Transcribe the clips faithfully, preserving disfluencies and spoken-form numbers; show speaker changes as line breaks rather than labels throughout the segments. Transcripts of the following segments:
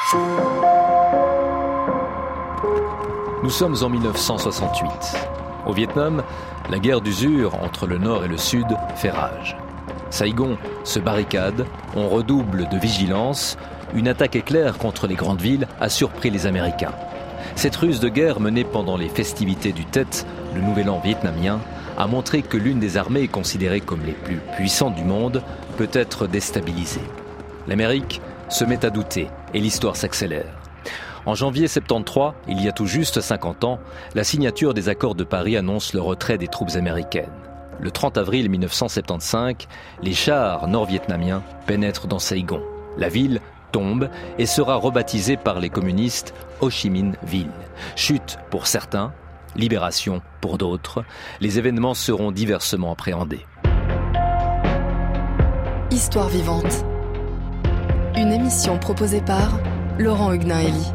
Nous sommes en mille neuf cent soixante-huit. Au Vietnam, la guerre d'usure entre le Nord et le Sud fait rage. Saigon se barricade, on redouble de vigilance. Une attaque éclair contre les grandes villes a surpris les Américains. Cette ruse de guerre menée pendant les festivités du Tet, le nouvel an vietnamien, a montré que l'une des armées considérées comme les plus puissantes du monde peut être déstabilisée. L'Amérique se met à douter et l'histoire s'accélère. En janvier soixante-treize, il y a tout juste cinquante ans, la signature des accords de Paris annonce le retrait des troupes américaines. Le trente avril mille neuf cent soixante-quinze, les chars nord-vietnamiens pénètrent dans Saigon. La ville tombe et sera rebaptisée par les communistes Ho Chi Minh Ville. Chute pour certains, libération pour d'autres. Les événements seront diversement appréhendés.
Histoire vivante. Une émission proposée par Laurent Huguenin-Hélie.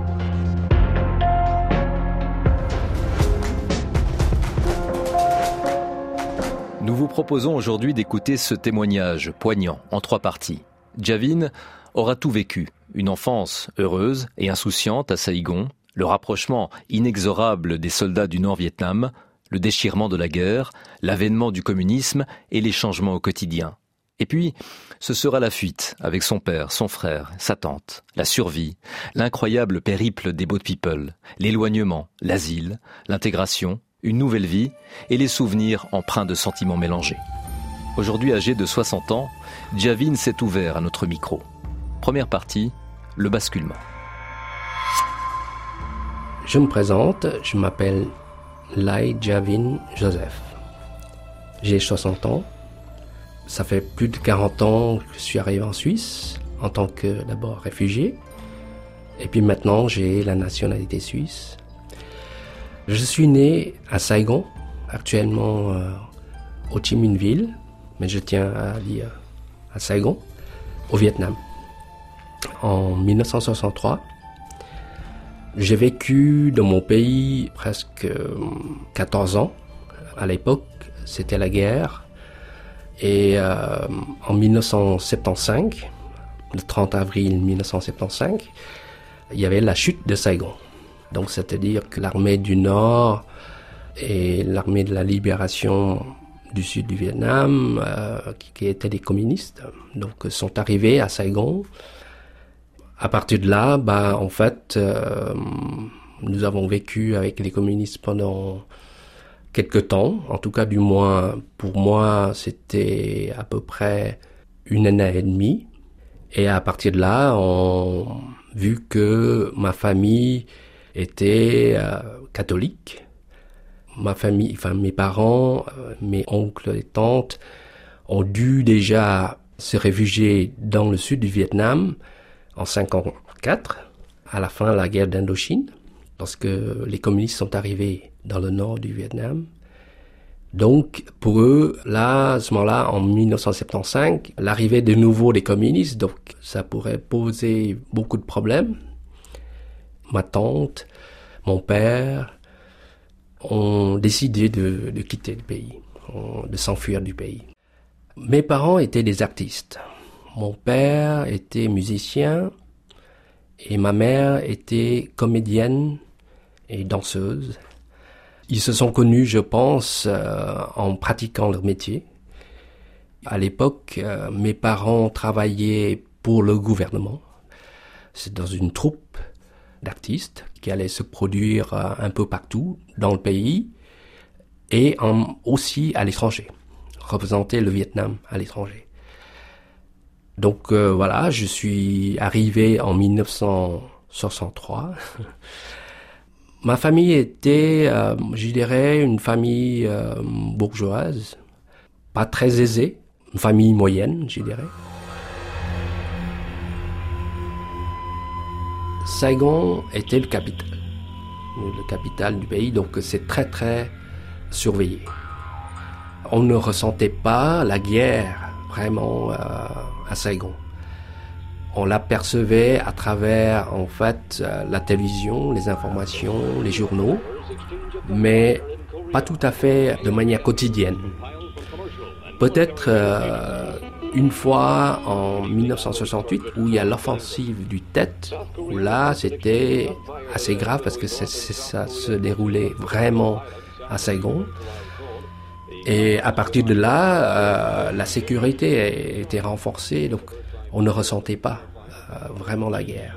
Nous vous proposons aujourd'hui d'écouter ce témoignage poignant en trois parties. Javin aura tout vécu, une enfance heureuse et insouciante à Saigon, le rapprochement inexorable des soldats du Nord-Vietnam, le déchirement de la guerre, l'avènement du communisme et les changements au quotidien. Et puis, ce sera la fuite avec son père, son frère, sa tante, la survie, l'incroyable périple des boat people, l'éloignement, l'asile, l'intégration, une nouvelle vie et les souvenirs empreints de sentiments mélangés. Aujourd'hui âgé de soixante ans, Javin s'est ouvert à notre micro. Première partie, le basculement.
Je me présente, je m'appelle Lai Javin Joseph. J'ai soixante ans. Ça fait plus de quarante ans que je suis arrivé en Suisse, en tant que d'abord réfugié. Et puis maintenant, j'ai la nationalité suisse. Je suis né à Saigon, actuellement euh, Ho Chi Minh Ville, mais je tiens à dire à Saigon, au Vietnam. En mille neuf cent soixante-trois, j'ai vécu dans mon pays presque quatorze ans. À l'époque, c'était la guerre. Et euh, en mille neuf cent soixante-quinze, le trente avril mille neuf cent soixante-quinze, il y avait la chute de Saigon. Donc, c'est-à-dire que l'armée du Nord et l'armée de la libération du sud du Vietnam, euh, qui, qui étaient des communistes, donc sont arrivés à Saigon. À partir de là, bah, en fait, euh, nous avons vécu avec les communistes pendant quelques temps. En tout cas, du moins, pour moi, c'était à peu près une année et demie. Et à partir de là, on, vu que ma famille était euh, catholique, ma famille, enfin mes parents, euh, mes oncles et tantes ont dû déjà se réfugier dans le sud du Vietnam en cinquante-quatre, à la fin de la guerre d'Indochine, lorsque les communistes sont arrivés dans le nord du Vietnam. Donc, pour eux, là, à ce moment-là, en mille neuf cent soixante-quinze, l'arrivée de nouveau des communistes, donc ça pourrait poser beaucoup de problèmes. Ma tante, mon père ont décidé de, de quitter le pays, de s'enfuir du pays. Mes parents étaient des artistes. Mon père était musicien et ma mère était comédienne et danseuse. Ils se sont connus, je pense, euh, en pratiquant leur métier. À l'époque, euh, mes parents travaillaient pour le gouvernement. C'est dans une troupe d'artistes qui allait se produire euh, un peu partout dans le pays et en, aussi à l'étranger, représenter le Vietnam à l'étranger. Donc euh, voilà, je suis arrivé en mille neuf cent soixante-trois. Ma famille était, euh, je dirais, une famille euh, bourgeoise, pas très aisée, une famille moyenne, je dirais. Saigon était le capital, le capital du pays, donc c'est très très surveillé. On ne ressentait pas la guerre vraiment euh, à Saigon. On l'apercevait à travers, en fait, euh, la télévision, les informations, les journaux, mais pas tout à fait de manière quotidienne. Peut-être euh, une fois en dix-neuf cent soixante-huit où il y a l'offensive du Tet, où là c'était assez grave parce que c'est, c'est, ça se déroulait vraiment à Saigon. Et à partir de là, euh, la sécurité était renforcée, donc on ne ressentait pas euh, vraiment la guerre.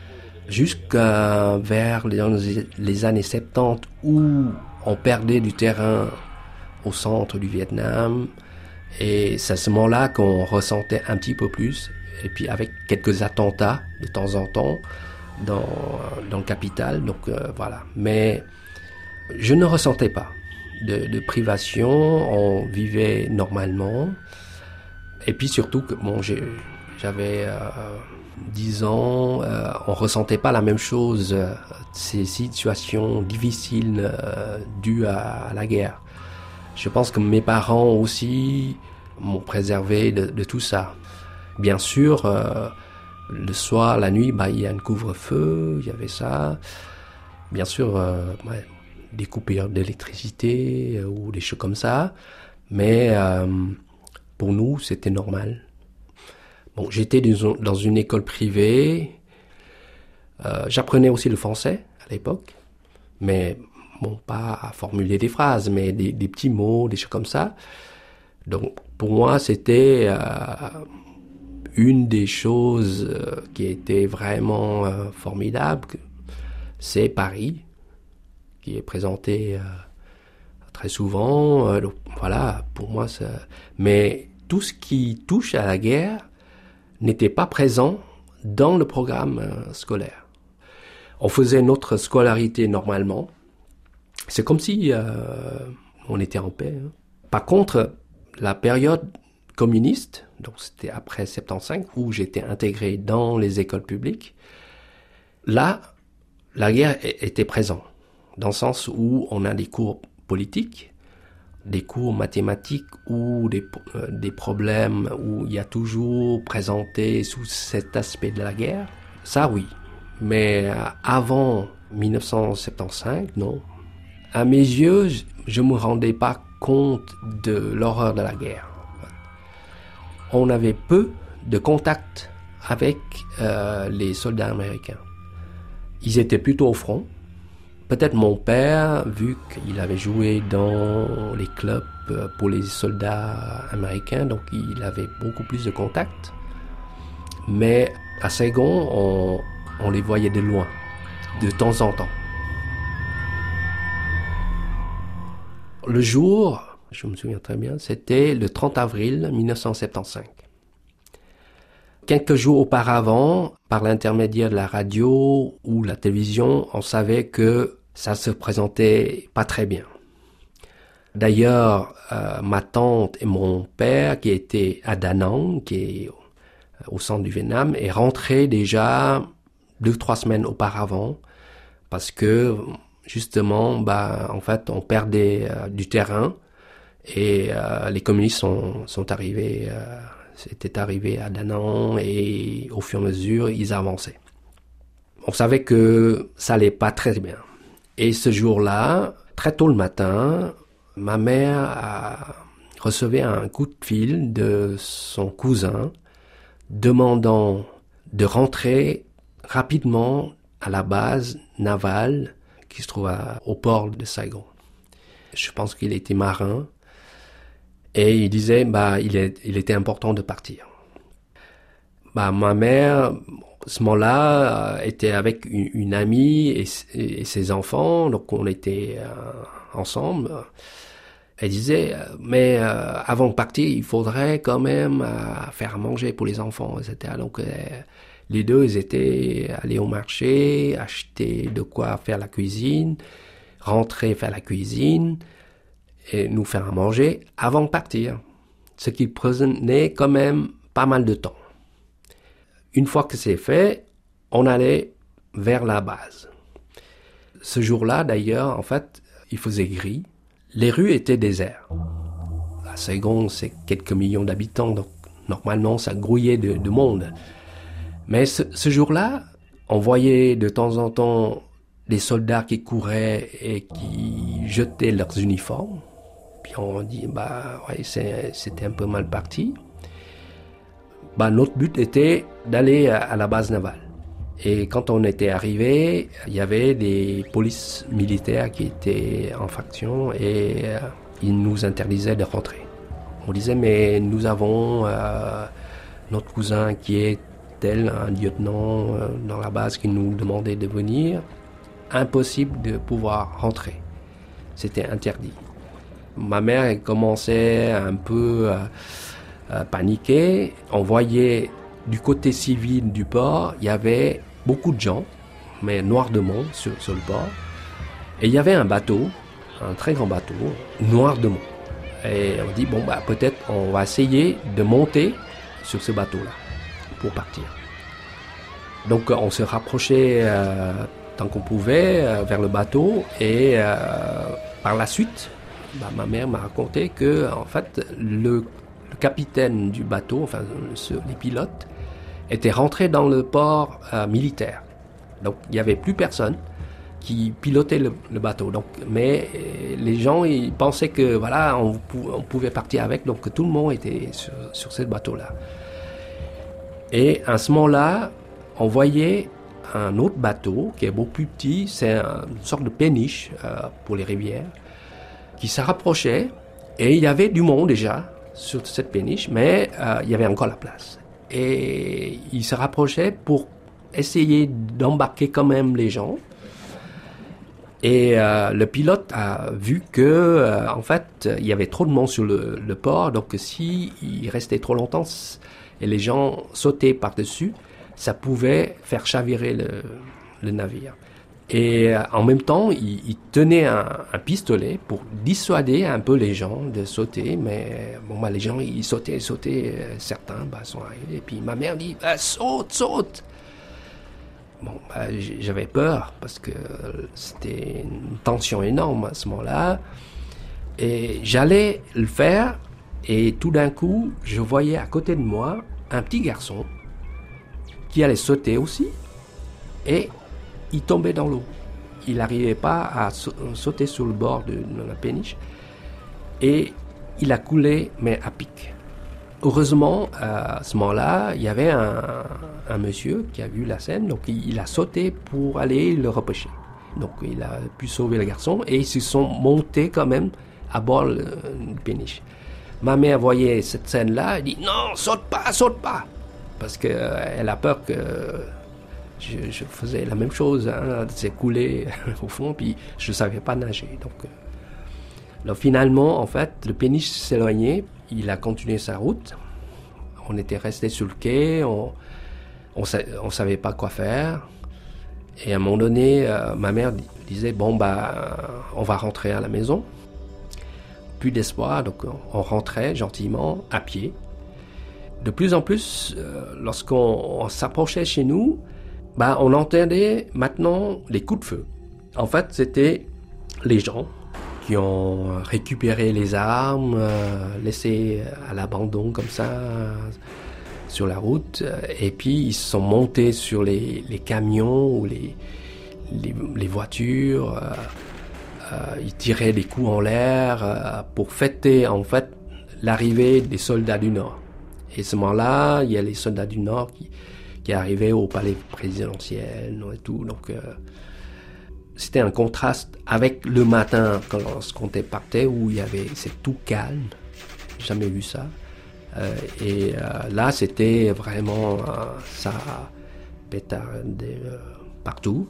Jusqu'à vers les, les années soixante-dix où on perdait du terrain au centre du Vietnam, et c'est à ce moment-là qu'on ressentait un petit peu plus, et puis avec quelques attentats de temps en temps dans, dans le capital, donc euh, voilà. Mais je ne ressentais pas de, de privation, on vivait normalement, et puis surtout que bon, j'ai, j'avais euh, dix ans, euh, on ressentait pas la même chose, euh, ces situations difficiles euh, dues à, à la guerre. Je pense que mes parents aussi m'ont préservé de, de tout ça. Bien sûr, euh, le soir, la nuit, bah, il y a un couvre-feu, il y avait ça. Bien sûr, euh, ouais, des coupures d'électricité euh, ou des choses comme ça. Mais euh, pour nous, c'était normal. Bon, j'étais dans une école privée. Euh, j'apprenais aussi le français à l'époque, mais bon, pas à formuler des phrases, mais des, des petits mots, des choses comme ça. Donc, pour moi, c'était euh, une des choses euh, qui était vraiment euh, formidable. C'est Paris, qui est présenté euh, très souvent. Euh, donc, voilà, pour moi, ça... Mais tout ce qui touche à la guerre n'était pas présent dans le programme euh, scolaire. On faisait notre scolarité normalement. C'est comme si euh, on était en paix. Hein. Par contre, la période communiste, donc c'était après soixante-quinze, où j'étais intégré dans les écoles publiques, là, la guerre était présente, dans le sens où on a des cours politiques, des cours mathématiques ou des, euh, des problèmes où il y a toujours présenté sous cet aspect de la guerre. Ça, oui. Mais euh, avant dix-neuf cent soixante-quinze, non. À mes yeux, je ne me rendais pas compte de l'horreur de la guerre. On avait peu de contact avec euh, les soldats américains. Ils étaient plutôt au front. Peut-être mon père, vu qu'il avait joué dans les clubs pour les soldats américains, donc il avait beaucoup plus de contacts. Mais à Saigon, on, on les voyait de loin, de temps en temps. Le jour, je me souviens très bien, c'était le trente avril dix-neuf cent soixante-quinze. Quelques jours auparavant, par l'intermédiaire de la radio ou la télévision, on savait que ça se présentait pas très bien. D'ailleurs, euh, ma tante et mon père, qui étaient à Da Nang, qui est au centre du Vietnam, est rentré déjà deux, trois semaines auparavant, parce que justement, bah, en fait, on perdait euh, du terrain et euh, les communistes sont, sont arrivés, euh, c'était arrivé à Da Nang et au fur et à mesure, ils avançaient. On savait que ça allait pas très bien. Et ce jour-là, très tôt le matin, ma mère a recevait un coup de fil de son cousin demandant de rentrer rapidement à la base navale qui se trouve à, au port de Saigon. Je pense qu'il était marin et il disait bah il, est, il était important de partir. Bah ma mère, à ce moment-là, était avec une, une amie et, et ses enfants, donc on était euh, ensemble. Elle disait mais euh, avant de partir, il faudrait quand même euh, faire manger pour les enfants, et cetera. Donc euh, les deux, ils étaient allés au marché, acheter de quoi faire la cuisine, rentrer faire la cuisine et nous faire à manger avant de partir. Ce qui prenait quand même pas mal de temps. Une fois que c'est fait, on allait vers la base. Ce jour-là, d'ailleurs, en fait, il faisait gris. Les rues étaient désertes. À Saigon, c'est quelques millions d'habitants, donc normalement, ça grouillait de, de monde. Mais ce, ce jour-là, on voyait de temps en temps des soldats qui couraient et qui jetaient leurs uniformes. Puis on dit, bah, ouais, c'est, c'était un peu mal parti. bah, notre but était d'aller à, à la base navale. Et quand on était arrivé, il y avait des polices militaires qui étaient en faction et euh, ils nous interdisaient de rentrer. On disait, mais nous avons euh, notre cousin qui est tel, un lieutenant euh, dans la base qui nous demandait de venir. Impossible de pouvoir rentrer. C'était interdit. Ma mère elle commençait un peu à, à paniquer. On voyait du côté civil du port, il y avait beaucoup de gens, mais noir de monde sur, sur le port. Et il y avait un bateau, un très grand bateau, noir de monde. Et on dit, bon, bah, peut-être on va essayer de monter sur ce bateau-là pour partir. Donc on se rapprochait euh, tant qu'on pouvait euh, vers le bateau et euh, par la suite, bah, ma mère m'a raconté que en fait le, le capitaine du bateau, enfin ce, les pilotes, étaient rentrés dans le port euh, militaire. Donc il n'y avait plus personne qui pilotait le, le bateau. Donc, mais les gens ils pensaient que voilà on, on pouvait partir avec, donc tout le monde était sur, sur ce bateau-là. Et à ce moment-là, on voyait un autre bateau qui est beaucoup plus petit, c'est une sorte de péniche euh, pour les rivières, qui se rapprochait et il y avait du monde déjà sur cette péniche, mais euh, il y avait encore la place. Et il se rapprochait pour essayer d'embarquer quand même les gens. Et euh, le pilote a vu que, euh, en fait, il y avait trop de monde sur le, le port, donc si il restait trop longtemps et les gens sautaient par-dessus, ça pouvait faire chavirer le, le navire. Et euh, en même temps, il, il tenait un, un pistolet pour dissuader un peu les gens de sauter. Mais bon, bah, les gens, ils sautaient, sautaient. Euh, certains bah, sont arrivés. Et puis ma mère dit ah, « saute, saute !» Bon, bah, j'avais peur parce que c'était une tension énorme à ce moment-là. Et j'allais le faire. Et tout d'un coup, je voyais à côté de moi un petit garçon qui allait sauter aussi, et il tombait dans l'eau. Il n'arrivait pas à sauter sur le bord de, de la péniche, et il a coulé, mais à pic. Heureusement, à ce moment-là, il y avait un, un monsieur qui a vu la scène, donc il, il a sauté pour aller le repêcher. Donc il a pu sauver le garçon, et ils se sont montés quand même à bord de la péniche. Ma mère voyait cette scène-là, elle dit « Non, saute pas, saute pas !» Parce qu'elle euh, a peur que je, je faisais la même chose, hein, c'est coulé au fond, puis je ne savais pas nager. Donc, euh, alors finalement, en fait, le péniche s'éloignait, il a continué sa route. On était restés sur le quai, on ne savait pas quoi faire. Et à un moment donné, euh, ma mère disait, bon, bah, on va rentrer à la maison. Plus d'espoir, donc on rentrait gentiment, à pied. De plus en plus, euh, lorsqu'on on s'approchait chez nous, bah, on entendait maintenant les coups de feu. En fait, c'était les gens qui ont récupéré les armes, euh, laissées à l'abandon comme ça sur la route, et puis ils sont montés sur les, les camions ou les, les, les voitures. Euh, euh, ils tiraient des coups en l'air euh, pour fêter en fait l'arrivée des soldats du Nord. Et à ce moment-là, il y a les soldats du Nord qui, qui arrivaient au palais présidentiel et tout. Donc, euh, c'était un contraste avec le matin, quand lorsqu'on partait, où il y avait, c'est tout calme. J'ai jamais vu ça. Euh, et euh, là, c'était vraiment, euh, ça pétardait euh, partout.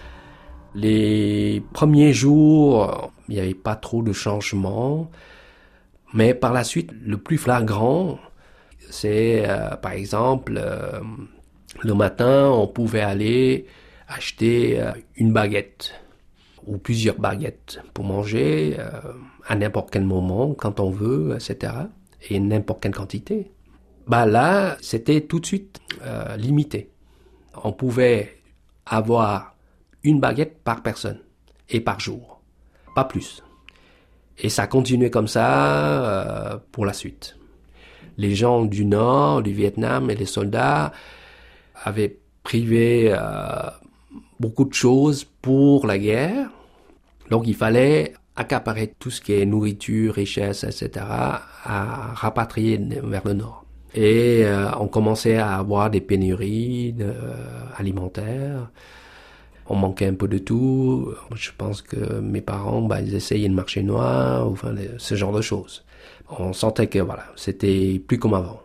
Les premiers jours, il n'y avait pas trop de changements. Mais par la suite, le plus flagrant, c'est, euh, par exemple, euh, le matin, on pouvait aller acheter euh, une baguette ou plusieurs baguettes pour manger euh, à n'importe quel moment, quand on veut, et cetera. Et n'importe quelle quantité. Bah là, c'était tout de suite euh, limité. On pouvait avoir une baguette par personne et par jour, pas plus. Et ça continuait comme ça euh, pour la suite. Les gens du Nord, du Vietnam et les soldats avaient privé euh, beaucoup de choses pour la guerre. Donc il fallait accaparer tout ce qui est nourriture, richesse, et cetera, à rapatrier vers le Nord. Et euh, on commençait à avoir des pénuries de, euh, alimentaires. On manquait un peu de tout. Je pense que mes parents, bah, ils essayaient le marché noir, enfin, ce genre de choses. On sentait que voilà, c'était plus comme avant.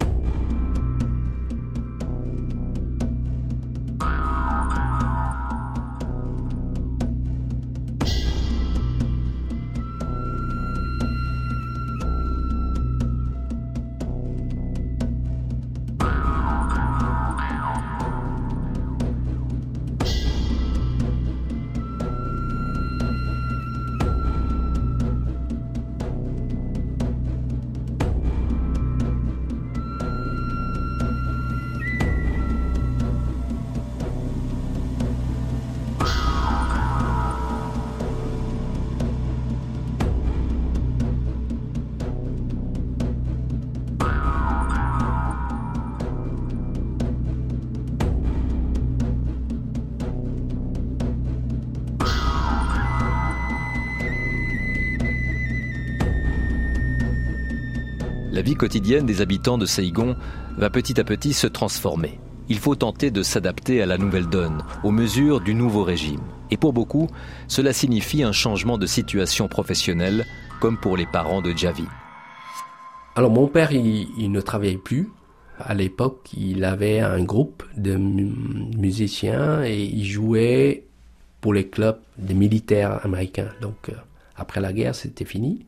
La vie quotidienne des habitants de Saigon va petit à petit se transformer. Il faut tenter de s'adapter à la nouvelle donne, aux mesures du nouveau régime. Et pour beaucoup, cela signifie un changement de situation professionnelle, comme pour les parents de Javi.
Alors mon père, il, il ne travaillait plus. À l'époque, il avait un groupe de mu- musiciens et il jouait pour les clubs des militaires américains. Donc euh, après la guerre, c'était fini.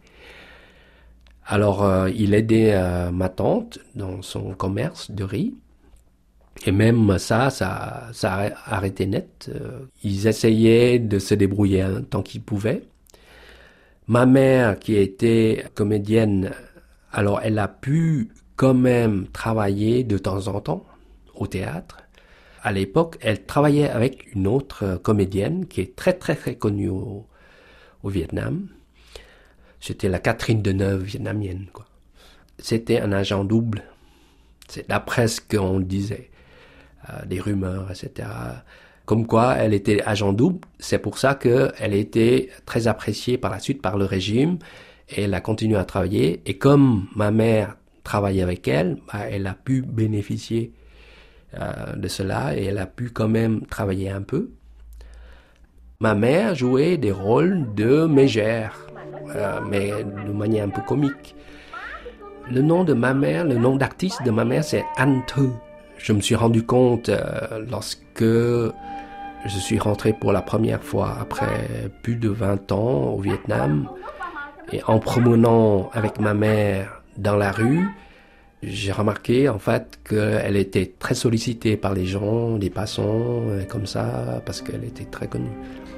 Alors, euh, il aidait euh, ma tante dans son commerce de riz. Et même ça, ça, ça a arrêté net. Euh, ils essayaient de se débrouiller tant qu'ils pouvaient. Ma mère, qui était comédienne, alors elle a pu quand même travailler de temps en temps au théâtre. À l'époque, elle travaillait avec une autre comédienne qui est très très très connue au, au Vietnam. C'était la Catherine Deneuve vietnamienne, quoi. C'était un agent double. C'est d'après ce qu'on disait, euh, des rumeurs, et cetera. Comme quoi, elle était agent double. C'est pour ça qu'elle était très appréciée par la suite par le régime. Et elle a continué à travailler. Et comme ma mère travaillait avec elle, bah, elle a pu bénéficier euh, de cela. Et elle a pu quand même travailler un peu. Ma mère jouait des rôles de mégère. Euh, mais de manière un peu comique. Le nom de ma mère, le nom d'artiste de ma mère, c'est Anh Thư. Je me suis rendu compte euh, lorsque je suis rentré pour la première fois après plus de vingt ans au Vietnam. Et en promenant avec ma mère dans la rue, j'ai remarqué en fait qu'elle était très sollicitée par les gens, les passants, comme ça, parce qu'elle était très connue.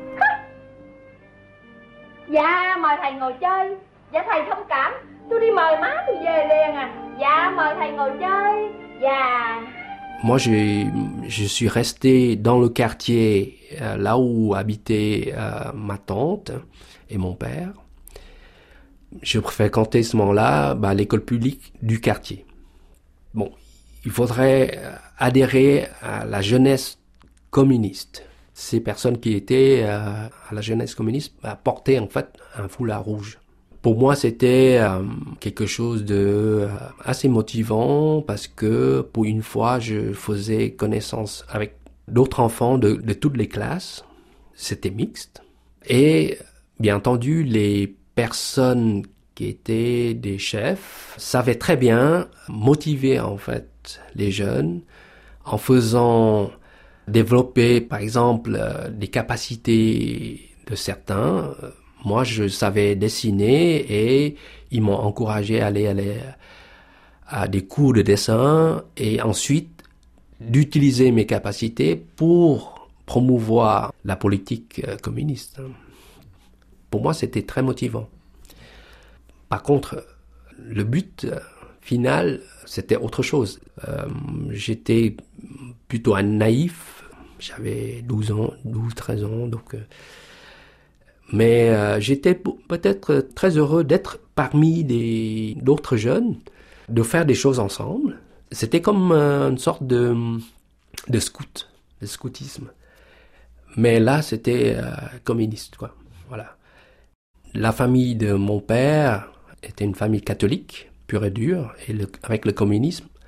Dạ, mời thầy ngồi chơi. Dạ thầy thông cảm, tôi đi mời má tôi về liền à. Dạ, mời thầy ngồi chơi. Dạ.
Moi, je, je suis resté dans le quartier, euh, là où habitait euh, ma tante et mon père. Je fréquentais ce moment-là bah, l'école publique du quartier. Bon, il faudrait adhérer à la jeunesse communiste. Ces personnes qui étaient euh, à la jeunesse communiste bah, portaient en fait un foulard rouge. Pour moi, c'était euh, quelque chose de euh, assez motivant parce que pour une fois, je faisais connaissance avec d'autres enfants de, de toutes les classes. C'était mixte. Et bien entendu, les personnes qui étaient des chefs savaient très bien motiver en fait les jeunes en faisant développer, par exemple, euh, des capacités de certains. Moi, je savais dessiner et ils m'ont encouragé à aller, aller à des cours de dessin et ensuite d'utiliser mes capacités pour promouvoir la politique euh, communiste. Pour moi, c'était très motivant. Par contre, le but euh, final, c'était autre chose. Euh, j'étais plutôt un naïf. J'avais douze ans, douze, treize ans, donc... Euh, mais euh, j'étais peut-être très heureux d'être parmi des, d'autres jeunes, de faire des choses ensemble. C'était comme euh, une sorte de, de scout, de scoutisme. Mais là, c'était euh, communiste, quoi. Voilà. La famille de mon père était une famille catholique, pure et dure, et le, avec le communisme,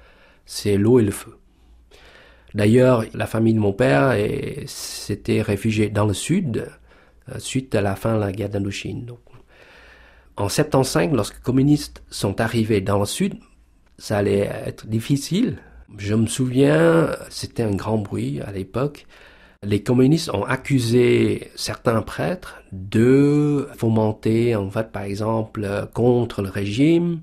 c'est l'eau et le feu. D'ailleurs, la famille de mon père est, s'était réfugiée dans le sud euh, suite à la fin de la guerre d'Indochine. Donc, en soixante-quinze, lorsque les communistes sont arrivés dans le sud, ça allait être difficile. Je me souviens, c'était un grand bruit à l'époque. Les communistes ont accusé certains prêtres de fomenter, en fait, par exemple, contre le régime.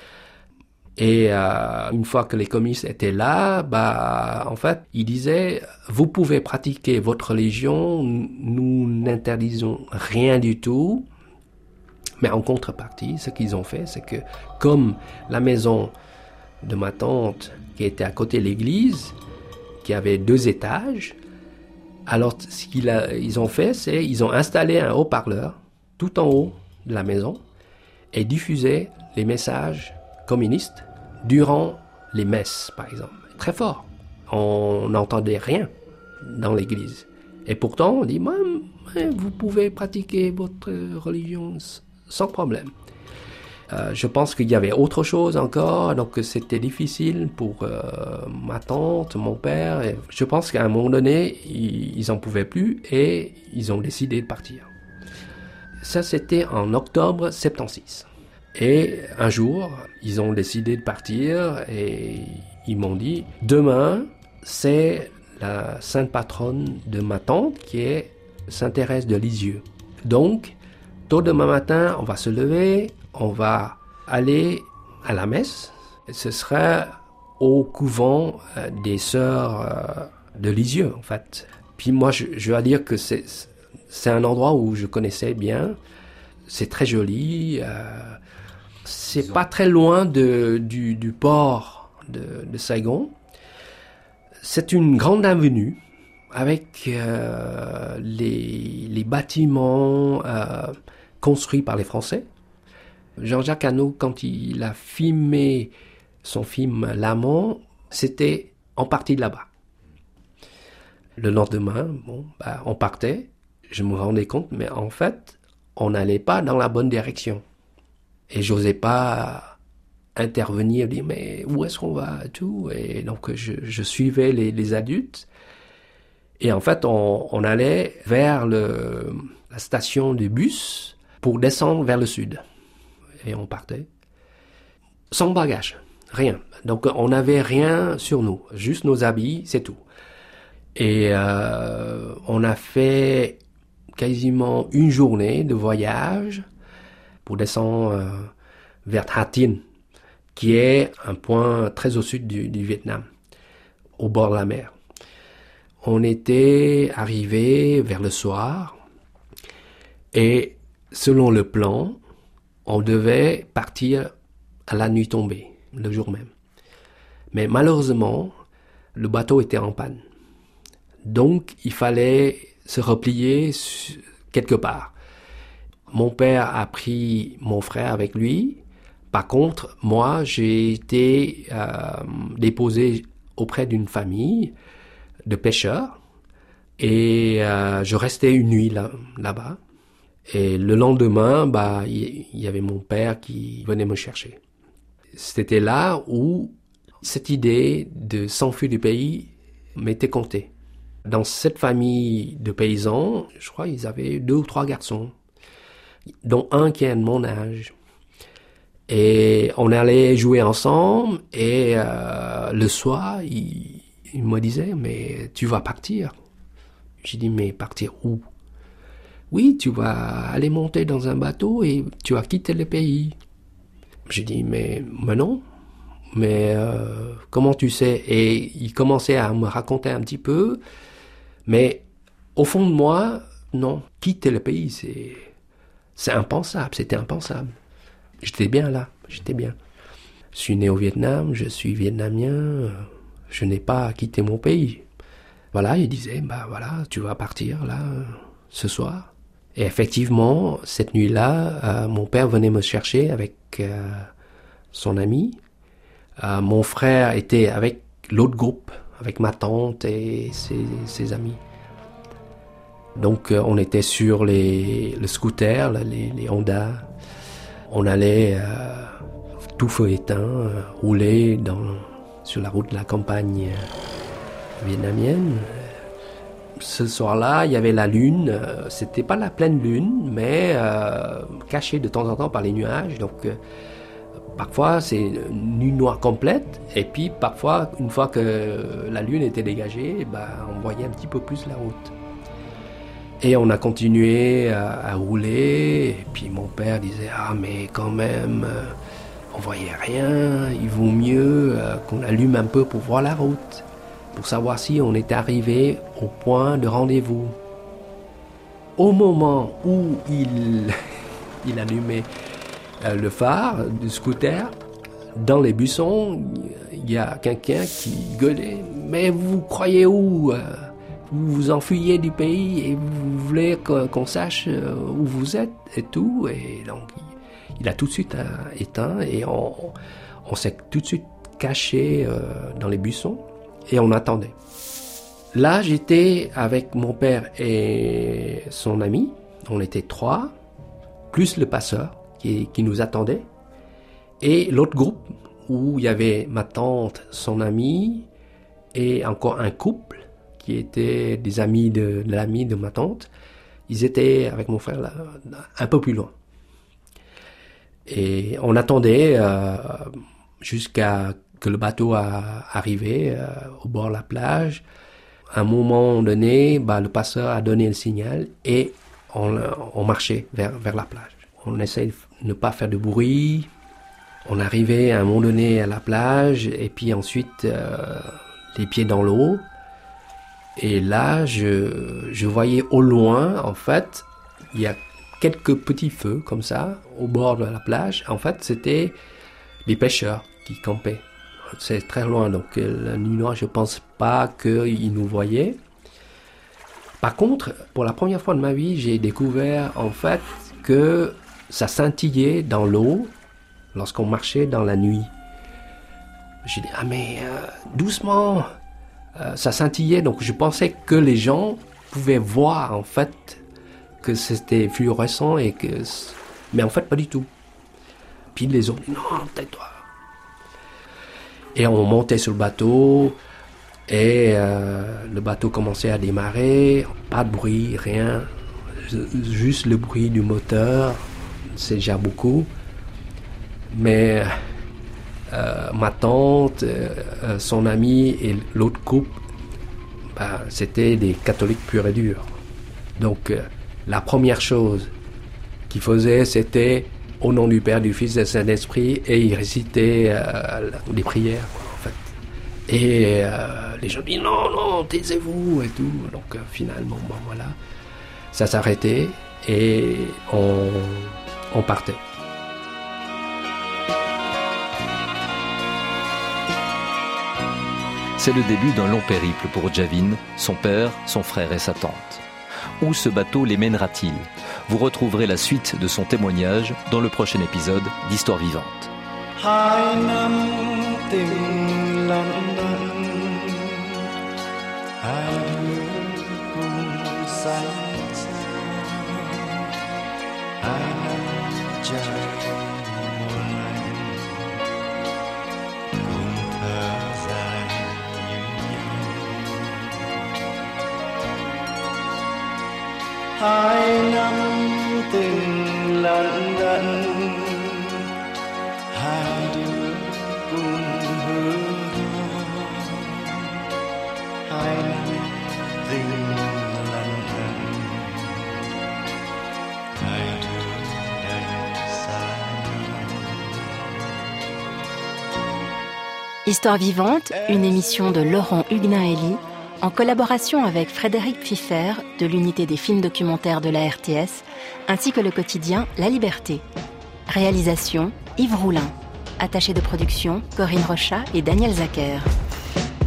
Et euh, une fois que les communistes étaient là, bah, en fait, ils disaient « Vous pouvez pratiquer votre religion, nous n'interdisons rien du tout. » Mais en contrepartie, ce qu'ils ont fait, c'est que comme la maison de ma tante, qui était à côté de l'église, qui avait deux étages, alors ce qu'ils a, ils ont fait, c'est qu'ils ont installé un haut-parleur tout en haut de la maison et diffusé les messages communistes durant les messes, par exemple. Très fort. On n'entendait rien dans l'église. Et pourtant, on dit, vous pouvez pratiquer votre religion sans problème. Euh, je pense qu'il y avait autre chose encore, donc c'était difficile pour euh, ma tante, mon père. Et je pense qu'à un moment donné, ils n'en pouvaient plus et ils ont décidé de partir. Ça, c'était en octobre soixante-seize. Et un jour, ils ont décidé de partir et ils m'ont dit « Demain, c'est la sainte patronne de ma tante qui est Sainte Thérèse de Lisieux. Donc, tôt demain matin, on va se lever, on va aller à la messe. Ce sera au couvent des sœurs de Lisieux, en fait. Puis moi, je, je dois dire que c'est, c'est un endroit où je connaissais bien. C'est très joli. Euh, c'est pas très loin de, du, du port de, de Saigon. C'est une grande avenue avec euh, les, les bâtiments euh, construits par les Français. Jean-Jacques Hano, quand il a filmé son film L'Amant, c'était en partie de là-bas. Le lendemain, bon, bah, on partait. Je me rendais compte, mais en fait, on n'allait pas dans la bonne direction. Et j'osais pas intervenir, dire mais où est-ce qu'on va, tout. Et donc je, je suivais les, les adultes. Et en fait, on, on allait vers le, la station de bus pour descendre vers le sud. Et on partait sans bagage, rien. Donc on n'avait rien sur nous, juste nos habits, c'est tout. Et euh, on a fait quasiment une journée de voyage pour descendre euh, vers Ha Tien, qui est un point très au sud du, du Vietnam, au bord de la mer. On était arrivé vers le soir et selon le plan, on devait partir à la nuit tombée, le jour même. Mais malheureusement, le bateau était en panne. Donc, il fallait se replier quelque part. Mon père a pris mon frère avec lui. Par contre, moi, j'ai été euh, déposé auprès d'une famille de pêcheurs et euh, je restais une nuit là, là-bas. Et le lendemain, bah, il y, y avait mon père qui venait me chercher. C'était là où cette idée de s'enfuir du pays m'était comptée. Dans cette famille de paysans, je crois qu'ils avaient deux ou trois garçons, dont un qui est de mon âge. Et on allait jouer ensemble et euh, le soir, il, il me disait « mais tu vas partir ». J'ai dit « mais partir où ?» « Oui, tu vas aller monter dans un bateau et tu vas quitter le pays. » J'ai dit « mais, mais non, mais euh, comment tu sais ?» Et il commençait à me raconter un petit peu, mais au fond de moi, non, quitter le pays, c'est, c'est impensable, c'était impensable. J'étais bien là, j'étais bien. Je suis né au Vietnam, je suis vietnamien, je n'ai pas quitté mon pays. Voilà, il disait, bah voilà, tu vas partir là, ce soir. Et effectivement, cette nuit-là, euh, mon père venait me chercher avec euh, son ami. Euh, mon frère était avec l'autre groupe, avec ma tante et ses, ses amis. Donc euh, on était sur les, le scooter, les, les Honda. On allait euh, tout feu éteint, euh, rouler dans, sur la route de la campagne vietnamienne. Ce soir-là, il y avait la lune. C'était pas la pleine lune, mais euh, caché de temps en temps par les nuages. Donc, euh, parfois, c'est une nuit noire complète. Et puis, parfois, une fois que la lune était dégagée, ben, on voyait un petit peu plus la route. Et on a continué à, à rouler. Et puis, mon père disait « Ah, mais quand même, euh, on voyait rien. Il vaut mieux euh, qu'on allume un peu pour voir la route. » pour savoir si on était arrivé au point de rendez-vous. Au moment où il, il allumait euh, le phare du scooter, dans les buissons, il y a quelqu'un qui gueulait « Mais vous croyez où ? Vous vous enfuyez du pays et vous voulez qu'on sache où vous êtes et tout ?» Et donc, il a tout de suite éteint et on, on s'est tout de suite caché euh, dans les buissons. Et on attendait. Là, j'étais avec mon père et son ami. On était trois, plus le passeur qui, qui nous attendait. Et l'autre groupe, où il y avait ma tante, son ami, et encore un couple, qui étaient des amis de, de l'ami de ma tante. Ils étaient avec mon frère là, un peu plus loin. Et on attendait euh, jusqu'à que le bateau a arrivé euh, au bord de la plage. À un moment donné, bah, le passeur a donné le signal et on, on marchait vers, vers la plage. On essayait de ne pas faire de bruit. On arrivait à un moment donné à la plage et puis ensuite euh, les pieds dans l'eau. Et là, je, je voyais au loin, en fait, il y a quelques petits feux comme ça au bord de la plage. En fait, c'était les pêcheurs qui campaient. C'est très loin, donc la nuit noire, je pense pas qu'ils nous voyaient. Par contre, pour la première fois de ma vie, j'ai découvert en fait que ça scintillait dans l'eau lorsqu'on marchait dans la nuit. J'ai dit, ah mais euh, doucement, euh, ça scintillait, donc je pensais que les gens pouvaient voir en fait que c'était fluorescent et que... Mais en fait, pas du tout. Puis les autres, non, tais-toi. Et on montait sur le bateau et euh, le bateau commençait à démarrer, pas de bruit, rien, juste le bruit du moteur, c'est déjà beaucoup. Mais euh, ma tante, euh, son ami et l'autre couple, bah, c'était des catholiques purs et durs. Donc euh, la première chose qu'ils faisaient, c'était au nom du Père, du Fils et du Saint-Esprit, et ils récitaient euh, des prières, quoi, en fait. Et euh, les gens disaient non, non, taisez-vous et tout. Donc euh, finalement, bon voilà, ça s'arrêtait et on, on partait.
C'est le début d'un long périple pour Javin, son père, son frère et sa tante. Où ce bateau les mènera-t-il ? Vous retrouverez la suite de son témoignage dans le prochain épisode d'Histoire vivante.
Hai năm từng lặng lặng, hai đứa cùng hứa hai năm từng lặng lặng, hai đứa đành xa nhau.
Histoire vivante, une émission de Laurent Huguenin-Hélie, en collaboration avec Frédéric Pfiffer de l'unité des films documentaires de la R T S, ainsi que le quotidien La Liberté. Réalisation Yves Roulin. Attaché de production Corinne Rochat et Daniel Zacher.